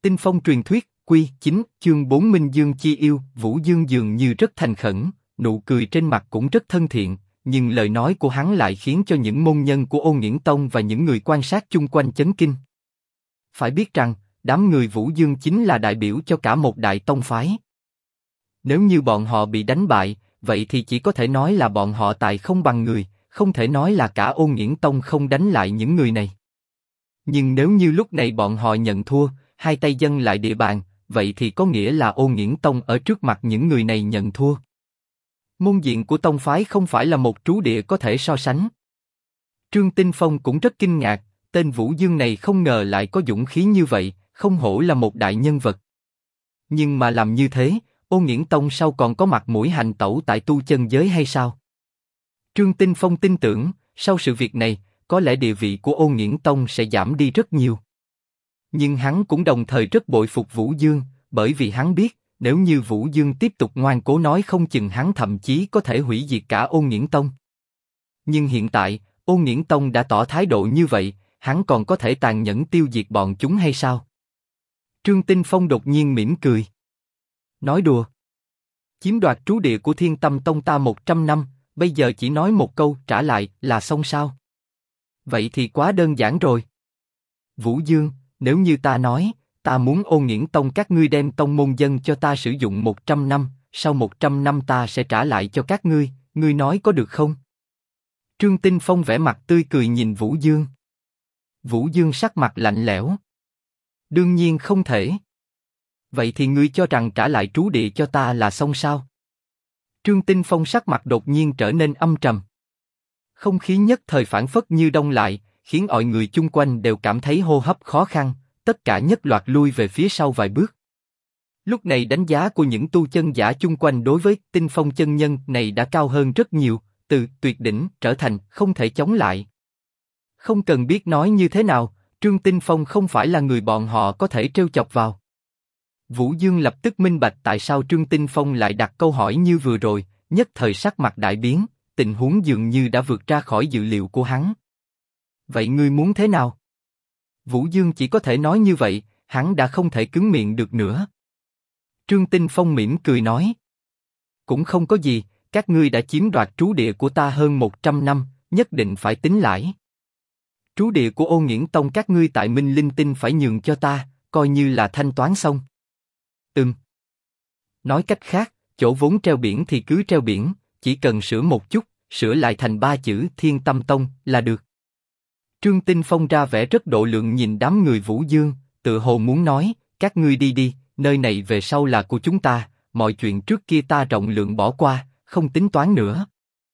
Tinh Phong truyền thuyết, Quy 9, chương 4 Minh Dương chi yêu. Vũ Dương dường như rất thành khẩn, nụ cười trên mặt cũng rất thân thiện, nhưng lời nói của hắn lại khiến cho những môn nhân của Ô Nghiễn Tông và những người quan sát chung quanh chấn kinh. Phải biết rằng, đám người Vũ Dương chính là đại biểu cho cả một đại tông phái. Nếu như bọn họ bị đánh bại, vậy thì chỉ có thể nói là bọn họ tài không bằng người, không thể nói là cả Ô Nghiễn Tông không đánh lại những người này. Nhưng nếu như lúc này bọn họ nhận thua, hai tay dâng lại địa bàn, vậy thì có nghĩa là Ô Nghiễn Tông ở trước mặt những người này nhận thua. Môn diện của tông phái không phải là một trú địa có thể so sánh. Trương Tinh Phong cũng rất kinh ngạc, tên Vũ Dương này không ngờ lại có dũng khí như vậy, không hổ là một đại nhân vật. Nhưng mà làm như thế, Ô Nghiễn Tông sau còn có mặt mũi hành tẩu tại tu chân giới hay sao? Trương Tinh Phong tin tưởng, sau sự việc này, có lẽ địa vị của Ô Nghiễn Tông sẽ giảm đi rất nhiều. Nhưng hắn cũng đồng thời rất bội phục Vũ Dương, bởi vì hắn biết, nếu như Vũ Dương tiếp tục ngoan cố nói không chừng hắn thậm chí có thể hủy diệt cả Ô Nghiễn Tông. Nhưng hiện tại, Ô Nghiễn Tông đã tỏ thái độ như vậy, hắn còn có thể tàn nhẫn tiêu diệt bọn chúng hay sao? Trương Tinh Phong đột nhiên mỉm cười. Nói đùa. Chiếm đoạt trú địa của Thiên Tâm Tông ta 100 năm, bây giờ chỉ nói một câu trả lại là xong sao? Vậy thì quá đơn giản rồi. Vũ Dương, nếu như ta nói, ta muốn Ô Nghiễn Tông các ngươi đem tông môn dân cho ta sử dụng 100 năm, sau 100 năm ta sẽ trả lại cho các ngươi nói có được không? Trương Tinh Phong vẻ mặt tươi cười nhìn Vũ Dương. Vũ Dương sắc mặt lạnh lẽo. Đương nhiên không thể. Vậy thì ngươi cho rằng trả lại trú địa cho ta là xong sao? Trương Tinh Phong sắc mặt đột nhiên trở nên âm trầm. Không khí nhất thời phảng phất như đông lại, khiến mọi người chung quanh đều cảm thấy hô hấp khó khăn, tất cả nhất loạt lui về phía sau vài bước. Lúc này đánh giá của những tu chân giả chung quanh đối với Tinh Phong chân nhân này đã cao hơn rất nhiều, từ tuyệt đỉnh trở thành không thể chống lại. Không cần biết nói như thế nào, Trương Tinh Phong không phải là người bọn họ có thể trêu chọc vào. Vũ Dương lập tức minh bạch tại sao Trương Tinh Phong lại đặt câu hỏi như vừa rồi, nhất thời sắc mặt đại biến, tình huống dường như đã vượt ra khỏi dự liệu của hắn. Vậy ngươi muốn thế nào? Vũ Dương chỉ có thể nói như vậy, hắn đã không thể cứng miệng được nữa. Trương Tinh Phong mỉm cười nói. Cũng không có gì, các ngươi đã chiếm đoạt trú địa của ta hơn 100 năm, nhất định phải tính lãi. Trú địa của Ô Nghiễn Tông các ngươi tại Minh Linh Tinh phải nhường cho ta, coi như là thanh toán xong. Nói cách khác, chỗ vốn treo biển thì cứ treo biển, chỉ cần sửa một chút, sửa lại thành 3 chữ Thiên Tâm Tông là được. Trương Tinh Phong ra vẻ rất độ lượng nhìn đám người Vũ Dương, tự hồ muốn nói, các ngươi đi đi, nơi này về sau là của chúng ta, mọi chuyện trước kia ta rộng lượng bỏ qua, không tính toán nữa.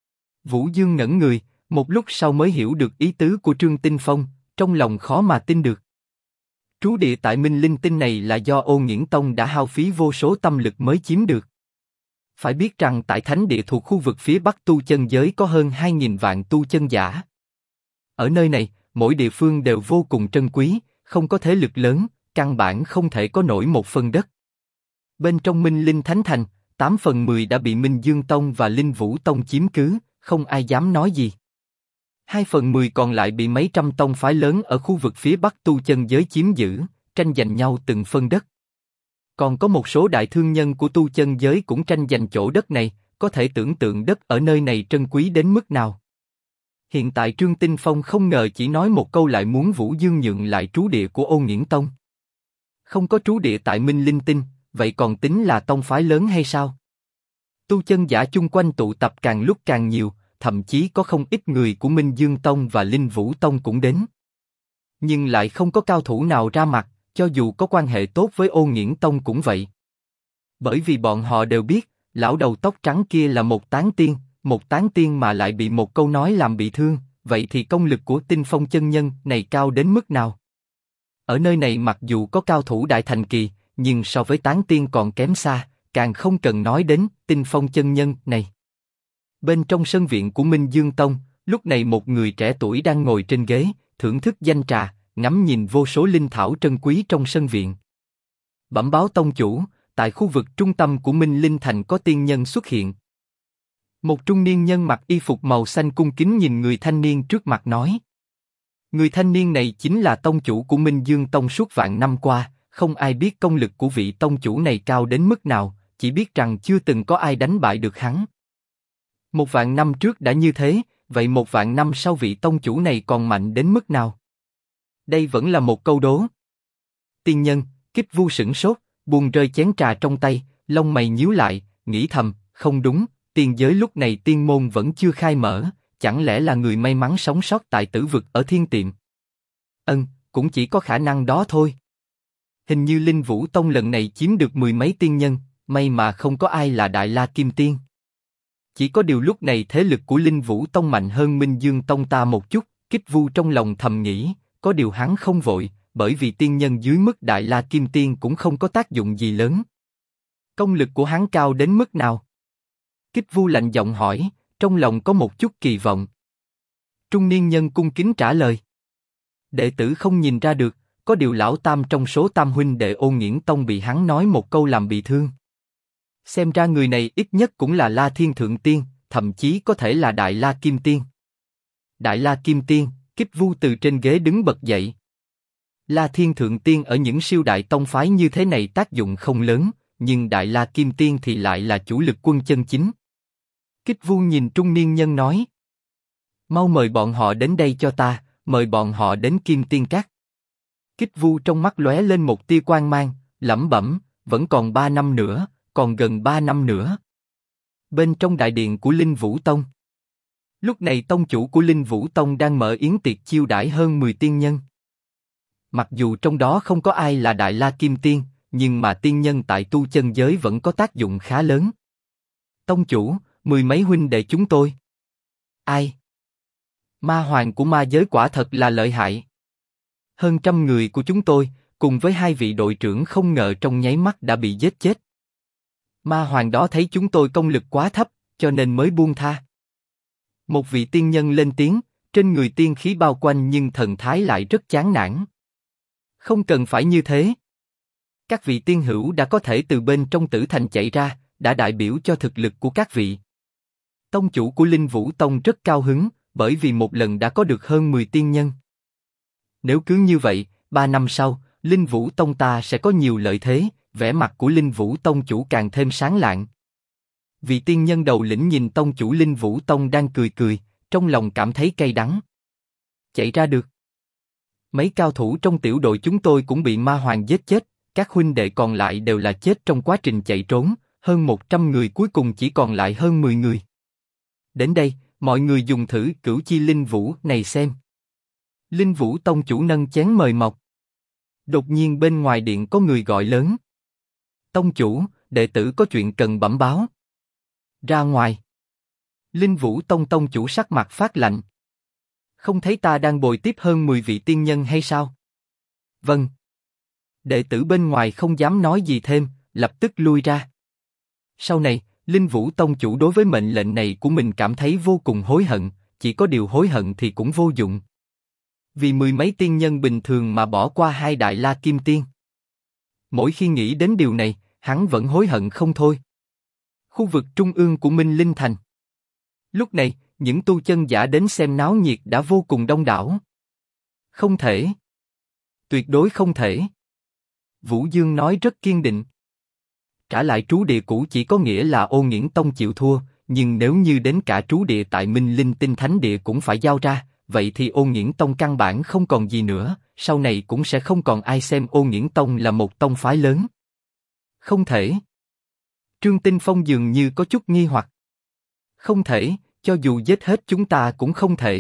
Vũ Dương ngẩn người, một lúc sau mới hiểu được ý tứ của Trương Tinh Phong, trong lòng khó mà tin được. Trú địa tại Minh Linh Tinh này là do Ô Nghiễn Tông đã hao phí vô số tâm lực mới chiếm được. Phải biết rằng tại thánh địa thuộc khu vực phía Bắc tu chân giới có hơn 2.000 vạn tu chân giả. Ở nơi này, mỗi địa phương đều vô cùng trân quý, không có thế lực lớn, căn bản không thể có nổi một phần đất. Bên trong Minh Linh Thánh Thành, 8 phần 10 đã bị Minh Dương Tông và Linh Vũ Tông chiếm cứ, không ai dám nói gì. 2 phần 10 còn lại bị mấy trăm tông phái lớn ở khu vực phía Bắc tu chân giới chiếm giữ, tranh giành nhau từng phân đất. Còn có một số đại thương nhân của tu chân giới cũng tranh giành chỗ đất này, có thể tưởng tượng đất ở nơi này trân quý đến mức nào. Hiện tại Trương Tinh Phong không ngờ chỉ nói một câu lại muốn Vũ Dương nhượng lại trú địa của Ô Nghiễn Tông. Không có trú địa tại Minh Linh Tinh, vậy còn tính là tông phái lớn hay sao? Tu chân giả chung quanh tụ tập càng lúc càng nhiều, thậm chí có không ít người của Minh Dương Tông và Linh Vũ Tông cũng đến. Nhưng lại không có cao thủ nào ra mặt, cho dù có quan hệ tốt với Ô Nghiễn Tông cũng vậy. Bởi vì bọn họ đều biết, lão đầu tóc trắng kia là một tán tiên mà lại bị một câu nói làm bị thương, vậy thì công lực của Tinh Phong chân nhân này cao đến mức nào? Ở nơi này mặc dù có cao thủ đại thành kỳ, nhưng so với tán tiên còn kém xa, càng không cần nói đến Tinh Phong chân nhân này. Bên trong sân viện của Minh Dương Tông, lúc này một người trẻ tuổi đang ngồi trên ghế, thưởng thức danh trà, ngắm nhìn vô số linh thảo trân quý trong sân viện. Bẩm báo tông chủ, tại khu vực trung tâm của Minh Linh Thành có tiên nhân xuất hiện. Một trung niên nhân mặc y phục màu xanh cung kính nhìn người thanh niên trước mặt nói. Người thanh niên này chính là tông chủ của Minh Dương Tông suốt vạn năm qua, không ai biết công lực của vị tông chủ này cao đến mức nào, chỉ biết rằng chưa từng có ai đánh bại được hắn. 1.000 năm trước đã như thế, vậy 1.000 năm sau vị tông chủ này còn mạnh đến mức nào? Đây vẫn là một câu đố. Tiên nhân, Kích Vu sửng sốt, buông rơi chén trà trong tay, lông mày nhíu lại, nghĩ thầm, không đúng, tiên giới lúc này tiên môn vẫn chưa khai mở, chẳng lẽ là người may mắn sống sót tại tử vực ở thiên tiệm? Cũng chỉ có khả năng đó thôi. Hình như Linh Vũ Tông lần này chiếm được 10 mấy tiên nhân, may mà không có ai là Đại La Kim Tiên. Chỉ có điều lúc này thế lực của Linh Vũ Tông mạnh hơn Minh Dương Tông ta một chút, Kích Vu trong lòng thầm nghĩ, có điều hắn không vội, bởi vì tiên nhân dưới mức Đại La Kim Tiên cũng không có tác dụng gì lớn. Công lực của hắn cao đến mức nào? Kích Vu lạnh giọng hỏi, trong lòng có một chút kỳ vọng. Trung niên nhân cung kính trả lời. Đệ tử không nhìn ra được, có điều lão tam trong số tam huynh đệ Ô Nghiễn Tông bị hắn nói một câu làm bị thương. Xem ra người này ít nhất cũng là La Thiên Thượng Tiên, thậm chí có thể là Đại La Kim Tiên. Đại La Kim Tiên, Kích Vu từ trên ghế đứng bật dậy. La Thiên Thượng Tiên ở những siêu đại tông phái như thế này tác dụng không lớn, nhưng Đại La Kim Tiên thì lại là chủ lực quân chân chính. Kích Vu nhìn trung niên nhân nói. Mau mời bọn họ đến đây cho ta, mời bọn họ đến Kim Tiên Các. Kích Vu trong mắt lóe lên một tia quang mang, lẩm bẩm, vẫn còn 3 năm nữa, còn gần 3 năm nữa. Bên trong đại điện của Linh Vũ Tông. Lúc này tông chủ của Linh Vũ Tông đang mở yến tiệc chiêu đãi hơn 10 tiên nhân. Mặc dù trong đó không có ai là Đại La Kim Tiên, nhưng mà tiên nhân tại tu chân giới vẫn có tác dụng khá lớn. Tông chủ, 10 mấy huynh đệ chúng tôi. Ai? Ma hoàng của ma giới quả thật là lợi hại. Hơn 100 người của chúng tôi, cùng với 2 vị đội trưởng không ngờ trong nháy mắt đã bị giết chết. Ma hoàng đó thấy chúng tôi công lực quá thấp, cho nên mới buông tha. Một vị tiên nhân lên tiếng, trên người tiên khí bao quanh nhưng thần thái lại rất chán nản. Không cần phải như thế. Các vị tiên hữu đã có thể từ bên trong tử thành chạy ra, đã đại biểu cho thực lực của các vị. Tông chủ của Linh Vũ Tông rất cao hứng, bởi vì một lần đã có được hơn 10 tiên nhân. Nếu cứ như vậy, 3 năm sau, Linh Vũ Tông ta sẽ có nhiều lợi thế, vẻ mặt của Linh Vũ Tông chủ càng thêm sáng lạng. Vị tiên nhân đầu lĩnh nhìn tông chủ Linh Vũ Tông đang cười cười, trong lòng cảm thấy cay đắng. Chạy ra được. Mấy cao thủ trong tiểu đội chúng tôi cũng bị ma hoàng giết chết, các huynh đệ còn lại đều là chết trong quá trình chạy trốn, hơn 100 người cuối cùng chỉ còn lại hơn 10 người. Đến đây, mọi người dùng thử cửu chi Linh Vũ này xem. Linh Vũ Tông chủ nâng chén mời mọc. Đột nhiên bên ngoài điện có người gọi lớn. Tông chủ, đệ tử có chuyện cần bẩm báo. Ra ngoài. Linh Vũ Tông tông chủ sắc mặt phát lạnh. Không thấy ta đang bồi tiếp hơn 10 vị tiên nhân hay sao? Vâng. Đệ tử bên ngoài không dám nói gì thêm, lập tức lui ra. Sau này, Linh Vũ Tông chủ đối với mệnh lệnh này của mình cảm thấy vô cùng hối hận, chỉ có điều hối hận thì cũng vô dụng. Vì 10 mấy tiên nhân bình thường mà bỏ qua 2 Đại La Kim Tiên. Mỗi khi nghĩ đến điều này, hắn vẫn hối hận không thôi. Khu vực trung ương của Minh Linh Thành. Lúc này, những tu chân giả đến xem náo nhiệt đã vô cùng đông đảo. Không thể. Tuyệt đối không thể. Vũ Dương nói rất kiên định. Trả lại trú địa cũ chỉ có nghĩa là Ô Nghiễn Tông chịu thua, nhưng nếu như đến cả trú địa tại Minh Linh Tinh Thánh Địa cũng phải giao ra, vậy thì Ô Nghiễn Tông căn bản không còn gì nữa, sau này cũng sẽ không còn ai xem Ô Nghiễn Tông là một tông phái lớn. Không thể. Trương Tinh Phong dường như có chút nghi hoặc. Không thể, cho dù giết hết chúng ta cũng không thể.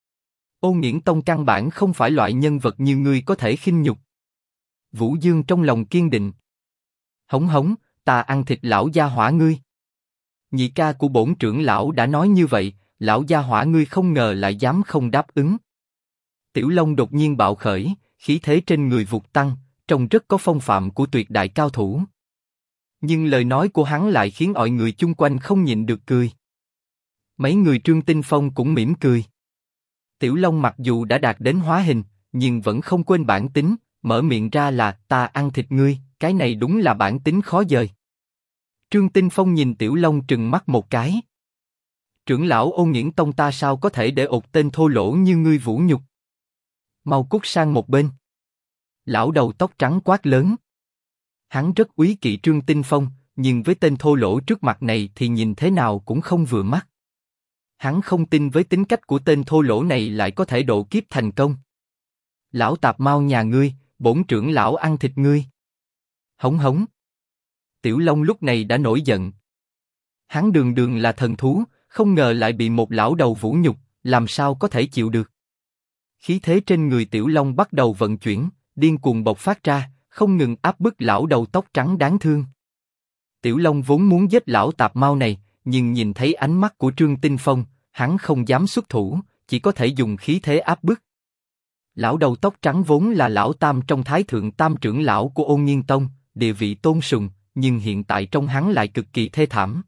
Ô Nghiễn Tông căn bản không phải loại nhân vật như ngươi có thể khinh nhục. Vũ Dương trong lòng kiên định. Hống hống, ta ăn thịt lão gia hỏa ngươi. Nhị ca của bổn trưởng lão đã nói như vậy, lão gia hỏa ngươi không ngờ lại dám không đáp ứng. Tiểu Long đột nhiên bạo khởi, khí thế trên người vụt tăng, trông rất có phong phạm của tuyệt đại cao thủ. Nhưng lời nói của hắn lại khiến mọi người chung quanh không nhịn được cười. Mấy người Trương Tinh Phong cũng mỉm cười. Tiểu Long mặc dù đã đạt đến hóa hình, nhưng vẫn không quên bản tính, mở miệng ra là ta ăn thịt ngươi, cái này đúng là bản tính khó dời. Trương Tinh Phong nhìn Tiểu Long trừng mắt một cái. Trưởng lão Ô Nghiễn Tông ta sao có thể để ột tên thô lỗ như ngươi vũ nhục? Mau cút sang một bên. Lão đầu tóc trắng quát lớn. Hắn rất úy kỵ Trương Tinh Phong, nhưng với tên thô lỗ trước mặt này thì nhìn thế nào cũng không vừa mắt. Hắn không tin với tính cách của tên thô lỗ này lại có thể độ kiếp thành công. Lão tạp mau nhà ngươi, bổn trưởng lão ăn thịt ngươi. Hống hống. Tiểu Long lúc này đã nổi giận. Hắn đường đường là thần thú, không ngờ lại bị một lão đầu vũ nhục, làm sao có thể chịu được. Khí thế trên người Tiểu Long bắt đầu vận chuyển, điên cuồng bộc phát ra, không ngừng áp bức lão đầu tóc trắng đáng thương. Tiểu Long vốn muốn giết lão tạp mau này, nhưng nhìn thấy ánh mắt của Trương Tinh Phong, hắn không dám xuất thủ, chỉ có thể dùng khí thế áp bức. Lão đầu tóc trắng vốn là lão tam trong Thái Thượng Tam trưởng lão của Ôn Nhiên Tông, địa vị tôn sùng, nhưng hiện tại trong hắn lại cực kỳ thê thảm.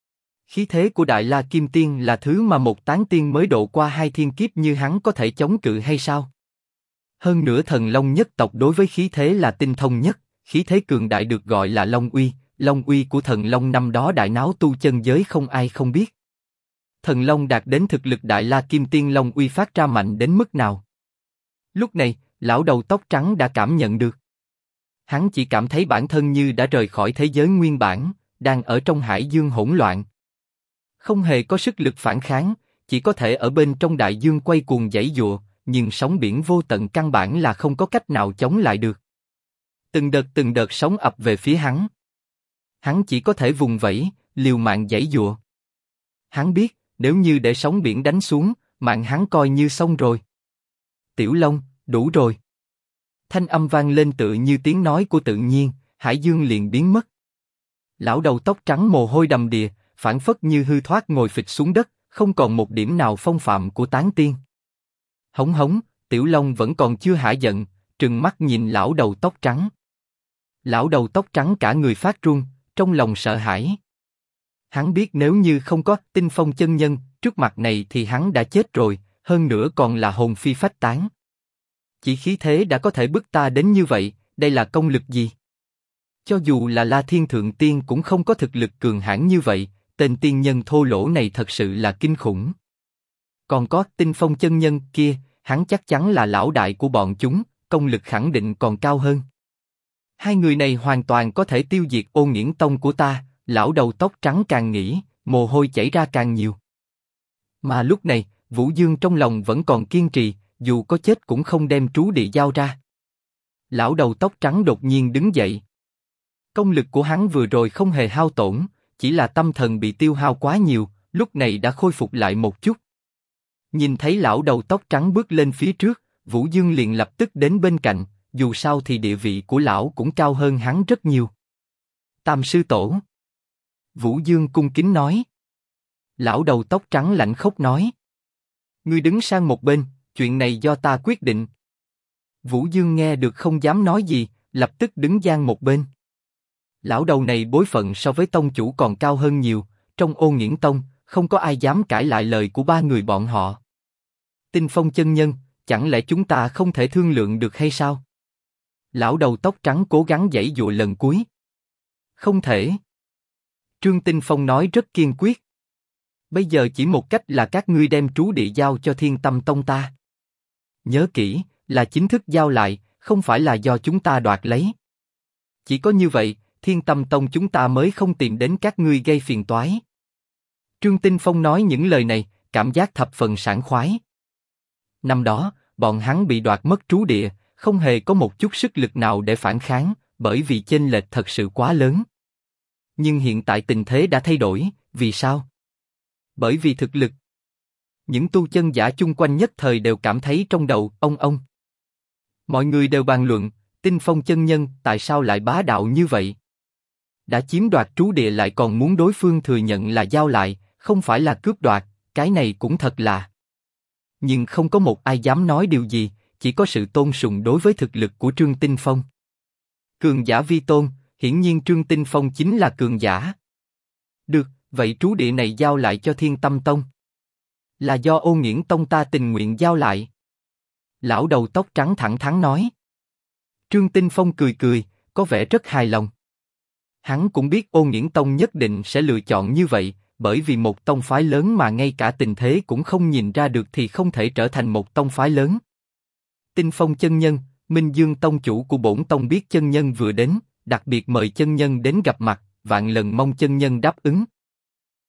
Khí thế của Đại La Kim Tiên là thứ mà một tán tiên mới độ qua 2 thiên kiếp như hắn có thể chống cự hay sao? Hơn nữa thần Long nhất tộc đối với khí thế là tinh thông nhất, khí thế cường đại được gọi là Long uy của thần Long năm đó đại náo tu chân giới không ai không biết. Thần Long đạt đến thực lực Đại La Kim Tiên Long uy phát ra mạnh đến mức nào? Lúc này, lão đầu tóc trắng đã cảm nhận được. Hắn chỉ cảm thấy bản thân như đã rời khỏi thế giới nguyên bản, đang ở trong hải dương hỗn loạn. Không hề có sức lực phản kháng, chỉ có thể ở bên trong đại dương quay cuồng giãy giụa, nhưng sóng biển vô tận căn bản là không có cách nào chống lại được. Từng đợt sóng ập về phía hắn. Hắn chỉ có thể vùng vẫy, liều mạng giãy giụa. Hắn biết, nếu như để sóng biển đánh xuống, mạng hắn coi như xong rồi. Tiểu Long, đủ rồi. Thanh âm vang lên tựa như tiếng nói của tự nhiên, hải dương liền biến mất. Lão đầu tóc trắng mồ hôi đầm đìa, phảng phất như hư thoát ngồi phịch xuống đất, không còn một điểm nào phong phạm của tán tiên. Hống hống, Tiểu Long vẫn còn chưa hả giận, trừng mắt nhìn lão đầu tóc trắng. Lão đầu tóc trắng cả người phát run, trong lòng sợ hãi. Hắn biết nếu như không có Tinh Phong chân nhân trước mặt này thì hắn đã chết rồi, hơn nữa còn là hồn phi phách tán. Chỉ khí thế đã có thể bức ta đến như vậy, đây là công lực gì? Cho dù là La Thiên Thượng Tiên cũng không có thực lực cường hãn như vậy, tên tiên nhân thô lỗ này thật sự là kinh khủng. Còn có Tinh Phong chân nhân kia, hắn chắc chắn là lão đại của bọn chúng, công lực khẳng định còn cao hơn. Hai người này hoàn toàn có thể tiêu diệt Ôn Nghiễn Tông của ta. Lão đầu tóc trắng càng nghĩ, mồ hôi chảy ra càng nhiều. Mà lúc này, Vũ Dương trong lòng vẫn còn kiên trì, dù có chết cũng không đem trú địa giao ra. Lão đầu tóc trắng đột nhiên đứng dậy. Công lực của hắn vừa rồi không hề hao tổn, chỉ là tâm thần bị tiêu hao quá nhiều, lúc này đã khôi phục lại một chút. Nhìn thấy lão đầu tóc trắng bước lên phía trước, Vũ Dương liền lập tức đến bên cạnh, dù sao thì địa vị của lão cũng cao hơn hắn rất nhiều. Tam sư tổ. Vũ Dương cung kính nói. Lão đầu tóc trắng lạnh khốc nói. Ngươi đứng sang một bên, chuyện này do ta quyết định. Vũ Dương nghe được không dám nói gì, lập tức đứng sang một bên. Lão đầu này bối phận so với tông chủ còn cao hơn nhiều, trong Ôn Nghiễn Tông, không có ai dám cãi lại lời của ba người bọn họ. Tinh Phong chân nhân, chẳng lẽ chúng ta không thể thương lượng được hay sao? Lão đầu tóc trắng cố gắng giãy giụa lần cuối. Không thể. Trương Tinh Phong nói rất kiên quyết. Bây giờ chỉ một cách là các ngươi đem trú địa giao cho Thiên Tâm Tông ta. Nhớ kỹ, là chính thức giao lại, không phải là do chúng ta đoạt lấy. Chỉ có như vậy, Thiên Tâm Tông chúng ta mới không tìm đến các ngươi gây phiền toái. Trương Tinh Phong nói những lời này, cảm giác thập phần sảng khoái. Năm đó, bọn hắn bị đoạt mất trú địa, không hề có một chút sức lực nào để phản kháng, bởi vì chênh lệch thật sự quá lớn. Nhưng hiện tại tình thế đã thay đổi, vì sao? Bởi vì thực lực. Những tu chân giả chung quanh nhất thời đều cảm thấy trong đầu ông. Mọi người đều bàn luận, Tinh Phong chân nhân tại sao lại bá đạo như vậy? Đã chiếm đoạt trú địa lại còn muốn đối phương thừa nhận là giao lại, không phải là cướp đoạt, cái này cũng thật là. Nhưng không có một ai dám nói điều gì, chỉ có sự tôn sùng đối với thực lực của Trương Tinh Phong. Cường giả vi tôn, hiển nhiên Trương Tinh Phong chính là cường giả. Được, vậy trú địa này giao lại cho Thiên Tâm Tông. Là do Ôn Nghiễn Tông ta tình nguyện giao lại. Lão đầu tóc trắng thẳng thắn nói. Trương Tinh Phong cười cười, có vẻ rất hài lòng. Hắn cũng biết Ôn Nghiễn Tông nhất định sẽ lựa chọn như vậy, bởi vì một tông phái lớn mà ngay cả tình thế cũng không nhìn ra được thì không thể trở thành một tông phái lớn. Tinh Phong chân nhân, Minh Dương tông chủ của bổn tông biết chân nhân vừa đến, đặc biệt mời chân nhân đến gặp mặt, vạn lần mong chân nhân đáp ứng,